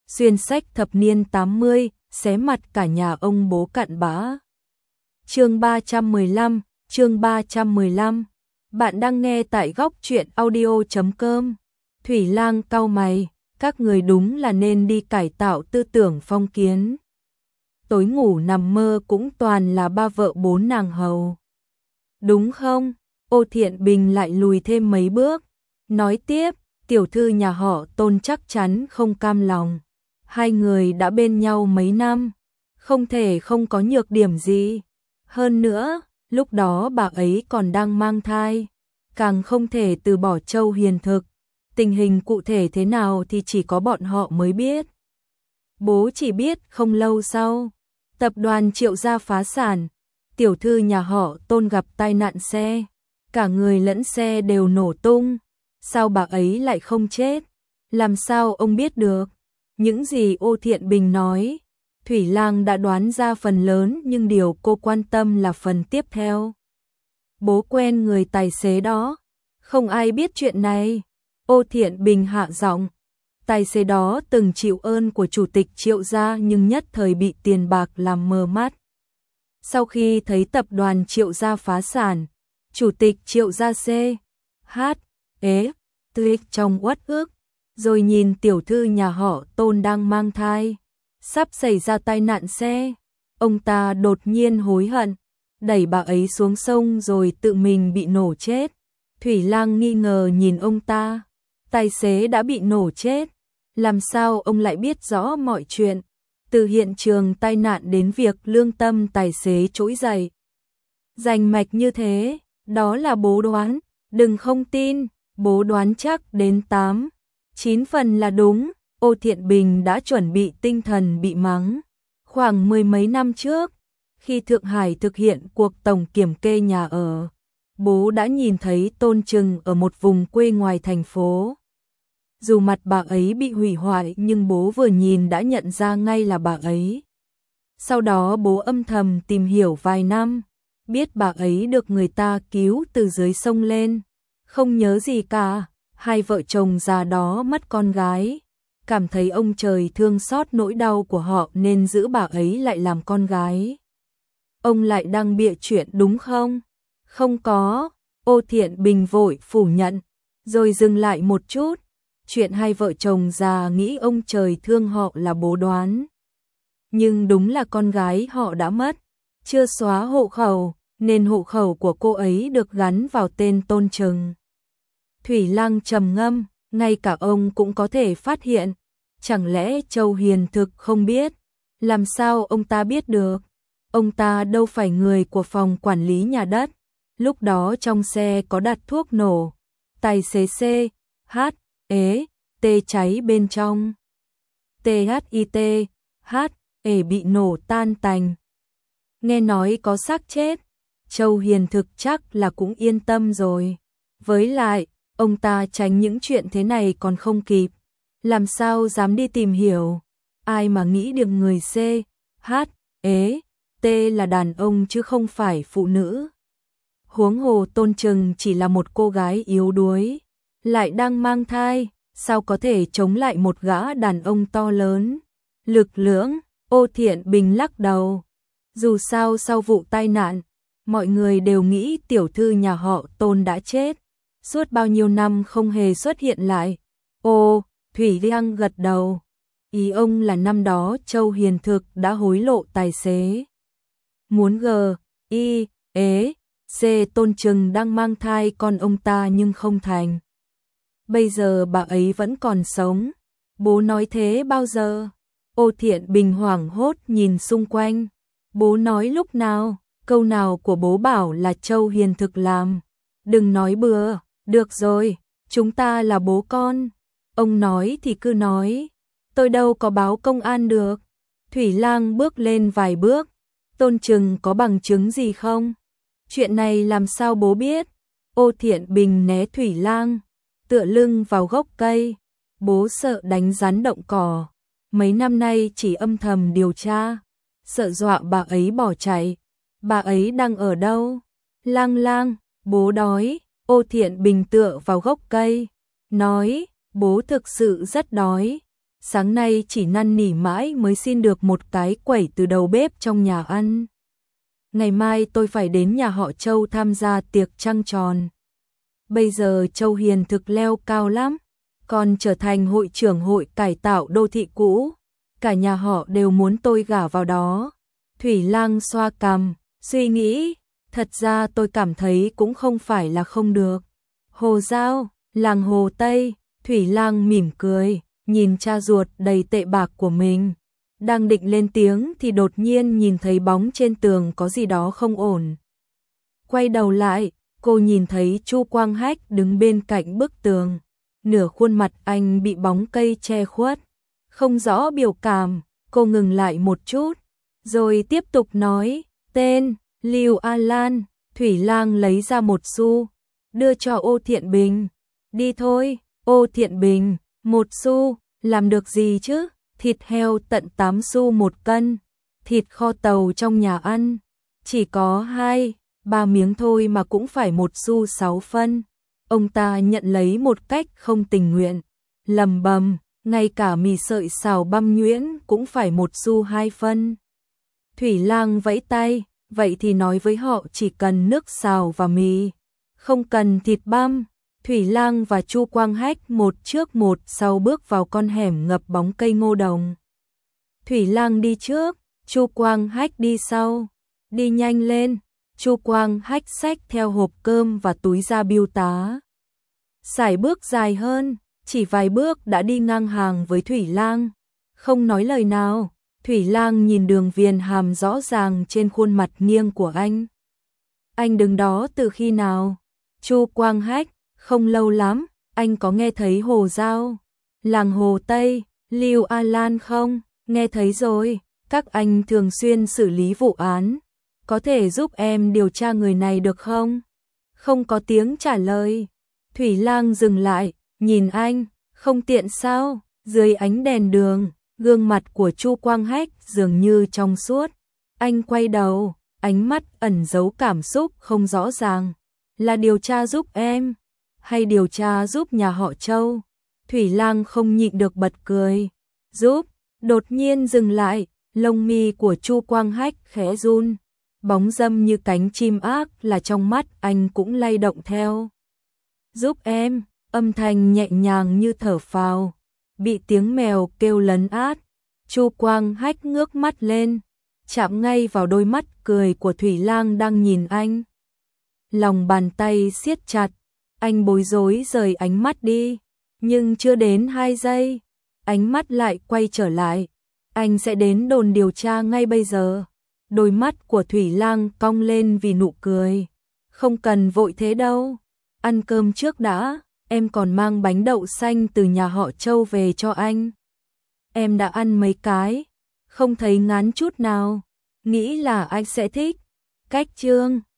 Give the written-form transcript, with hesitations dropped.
xuyên sách thập niên 80, xé mặt cả nhà ông bố cặn bã. Chương 315, chương 315. Bạn đang nghe tại góc truyện audio.com. Thủy Lang cau mày, các người đúng là nên đi cải tạo tư tưởng phong kiến. Tối ngủ nằm mơ cũng toàn là ba vợ bốn nàng hầu. Đúng không? Ô Thiện Bình lại lùi thêm mấy bước, nói tiếp, tiểu thư nhà họ Tôn chắc chắn không cam lòng. Hai người đã bên nhau mấy năm, không thể không có nhược điểm gì. Hơn nữa, lúc đó bà ấy còn đang mang thai, càng không thể từ bỏ Châu Hiền Thực. Tình hình cụ thể thế nào thì chỉ có bọn họ mới biết. Bố chỉ biết không lâu sau, tập đoàn Triệu gia phá sản, tiểu thư nhà họ Tôn gặp tai nạn xe, cả người lẫn xe đều nổ tung. Sao bà ấy lại không chết? Làm sao ông biết được? Những gì Ô Thiện Bình nói, Thủy Lang đã đoán ra phần lớn, nhưng điều cô quan tâm là phần tiếp theo. Bố quen người tài xế đó, không ai biết chuyện này. Ô Thiện Bình hạ giọng, tài xế đó từng chịu ơn của chủ tịch Triệu gia nhưng nhất thời bị tiền bạc làm mờ mắt. Sau khi thấy tập đoàn Triệu gia phá sản, chủ tịch Triệu gia tuyệt trong uất ức, rồi nhìn tiểu thư nhà họ Tôn đang mang thai, sắp xảy ra tai nạn xe, ông ta đột nhiên hối hận, đẩy bà ấy xuống sông rồi tự mình bị nổ chết. Thủy Lang nghi ngờ nhìn ông ta, tài xế đã bị nổ chết, làm sao ông lại biết rõ mọi chuyện, từ hiện trường tai nạn đến việc lương tâm tài xế trỗi dậy. Rành mạch như thế, đó là bố đoán, đừng không tin, bố đoán chắc đến 8-9 phần là đúng. Ô Thiện Bình đã chuẩn bị tinh thần bị mắng. Khoảng mười mấy năm trước, khi Thượng Hải thực hiện cuộc tổng kiểm kê nhà ở, bố đã nhìn thấy Tôn Trừng ở một vùng quê ngoài thành phố. Dù mặt bà ấy bị hủy hoại nhưng bố vừa nhìn đã nhận ra ngay là bà ấy. Sau đó bố âm thầm tìm hiểu vài năm, biết bà ấy được người ta cứu từ dưới sông lên. Không nhớ gì cả, hai vợ chồng già đó mất con gái. Cảm thấy ông trời thương xót nỗi đau của họ nên giữ bà ấy lại làm con gái. Ông lại đang bịa chuyện đúng không? Không có, Ô Thiện Bình vội phủ nhận, rồi dừng lại một chút. Chuyện hai vợ chồng già nghĩ ông trời thương họ là bố đoán. Nhưng đúng là con gái họ đã mất, chưa xóa hộ khẩu, nên hộ khẩu của cô ấy được gắn vào tên Tôn Trừng. Thủy Lang trầm ngâm, ngay cả ông cũng có thể phát hiện. Chẳng lẽ Châu Hiền Thực không biết? Làm sao ông ta biết được? Ông ta đâu phải người của phòng quản lý nhà đất. Lúc đó trong xe có đặt thuốc nổ. Tài xế cháy bên trong. Bị nổ tan tành. Nghe nói có xác chết. Châu Hiền Thực chắc là cũng yên tâm rồi. Với lại, ông ta tránh những chuyện thế này còn không kịp. Làm sao dám đi tìm hiểu? Ai mà nghĩ được người là đàn ông chứ không phải phụ nữ. Huống hồ Tôn Trừng chỉ là một cô gái yếu đuối, lại đang mang thai, sao có thể chống lại một gã đàn ông to lớn, lực lưỡng. Ô Thiện Bình lắc đầu. Dù sao sau vụ tai nạn, mọi người đều nghĩ tiểu thư nhà họ Tôn đã chết, suốt bao nhiêu năm không hề xuất hiện lại. Thủy Lang gật đầu. Ý ông là năm đó Châu Hiền Thực đã hối lộ tài xế. Muốn Tôn Trừng đang mang thai con ông ta nhưng không thành. Bây giờ bà ấy vẫn còn sống. Bố nói thế bao giờ? Ô Thiện Bình hoảng hốt nhìn xung quanh. Bố nói lúc nào? Câu nào của bố bảo là Châu Hiền Thực làm? Đừng nói bừa, được rồi, chúng ta là bố con. Ông nói thì cứ nói, tôi đâu có báo công an được. Thủy Lang bước lên vài bước, Tôn Trừng có bằng chứng gì không? Chuyện này làm sao bố biết? Ô Thiện Bình né Thủy Lang, tựa lưng vào gốc cây. Bố sợ đánh rắn động cỏ, mấy năm nay chỉ âm thầm điều tra, sợ dọa bà ấy bỏ chạy. Bà ấy đang ở đâu? Lang, bố đói. Ô Thiện Bình tựa vào gốc cây, nói, bố thực sự rất đói. Sáng nay chỉ năn nỉ mãi mới xin được một cái quẩy từ đầu bếp trong nhà ăn. Ngày mai tôi phải đến nhà họ Châu tham gia tiệc trăng tròn. Bây giờ Châu Hiền thực leo cao lắm, còn trở thành hội trưởng hội cải tạo đô thị cũ. Cả nhà họ đều muốn tôi gả vào đó. Thủy Lang xoa cằm, suy nghĩ, thật ra tôi cảm thấy cũng không phải là không được. Hồ Giao, làng Hồ Tây, Thủy Lang mỉm cười, nhìn cha ruột đầy tệ bạc của mình. Đang định lên tiếng thì đột nhiên nhìn thấy bóng trên tường có gì đó không ổn. Quay đầu lại, cô nhìn thấy Chu Quang Hách đứng bên cạnh bức tường. Nửa khuôn mặt anh bị bóng cây che khuất. Không rõ biểu cảm, cô ngừng lại một chút, rồi tiếp tục nói, tên, Lưu A Lan. Thủy Lang lấy ra 1 xu, đưa cho Ô Thiện Bình. Đi thôi, Ô Thiện Bình, 1 xu, làm được gì chứ? Thịt heo tận 8 xu 1 cân, thịt kho tàu trong nhà ăn, chỉ có 2-3 miếng thôi mà cũng phải 1 xu 6 phân. Ông ta nhận lấy một cách không tình nguyện, lầm bầm, ngay cả mì sợi xào băm nhuyễn cũng phải 1 xu 2 phân. Thủy Lang vẫy tay, vậy thì nói với họ chỉ cần nước xào và mì, không cần thịt băm. Thủy Lang và Chu Quang Hách một trước một sau bước vào con hẻm ngập bóng cây ngô đồng. Thủy Lang đi trước, Chu Quang Hách đi sau. Đi nhanh lên, Chu Quang Hách xách theo hộp cơm và túi ra bưu tá. Sải bước dài hơn, chỉ vài bước đã đi ngang hàng với Thủy Lang. Không nói lời nào, Thủy Lang nhìn đường viền hàm rõ ràng trên khuôn mặt nghiêng của anh. Anh đứng đó từ khi nào? Chu Quang Hách, không lâu lắm. Anh có nghe thấy Hồ Giao, làng Hồ Tây, Lưu A Lan không? Nghe thấy rồi, các anh thường xuyên xử lý vụ án. Có thể giúp em điều tra người này được không? Không có tiếng trả lời. Thủy Lang dừng lại, nhìn anh, không tiện sao? Dưới ánh đèn đường, gương mặt của Chu Quang Hách dường như trong suốt. Anh quay đầu, ánh mắt ẩn giấu cảm xúc không rõ ràng. Là điều tra giúp em, hay điều tra giúp nhà họ Châu? Thủy Lang không nhịn được bật cười. Giúp, đột nhiên dừng lại, lông mi của Chu Quang Hách khẽ run. Bóng dâm như cánh chim ác là trong mắt anh cũng lay động theo. Giúp em, âm thanh nhẹ nhàng như thở phào, bị tiếng mèo kêu lấn át. Chu Quang Hách ngước mắt lên, chạm ngay vào đôi mắt cười của Thủy Lang đang nhìn anh. Lòng bàn tay siết chặt, anh bối rối rời ánh mắt đi, nhưng chưa đến 2 giây, ánh mắt lại quay trở lại. Anh sẽ đến đồn điều tra ngay bây giờ. Đôi mắt của Thủy Lang cong lên vì nụ cười. Không cần vội thế đâu, ăn cơm trước đã, em còn mang bánh đậu xanh từ nhà họ Châu về cho anh. Em đã ăn mấy cái, không thấy ngán chút nào, nghĩ là anh sẽ thích. Cách chương